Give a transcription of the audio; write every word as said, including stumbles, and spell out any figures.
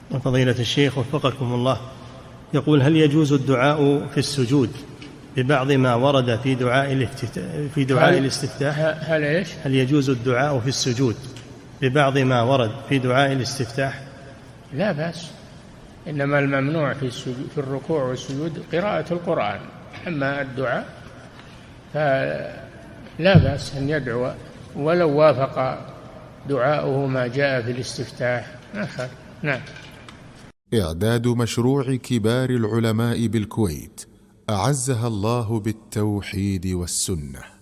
فضيلة الشيخ وفقكم الله، يقول: هل يجوز الدعاء في السجود ببعض ما ورد في دعاء الافتتاح في دعاء هل الاستفتاح؟ هل إيش؟ هل يجوز الدعاء في السجود ببعض ما ورد في دعاء الاستفتاح؟ لا بأس، إنما الممنوع في السجود في الركوع والسجود قراءة القرآن، أما الدعاء فلا بأس أن يدعو ولو وافق دعاؤه ما جاء في الاستفتاح. نعم. إعداد مشروع كبار العلماء بالكويت أعزها الله بالتوحيد والسنة.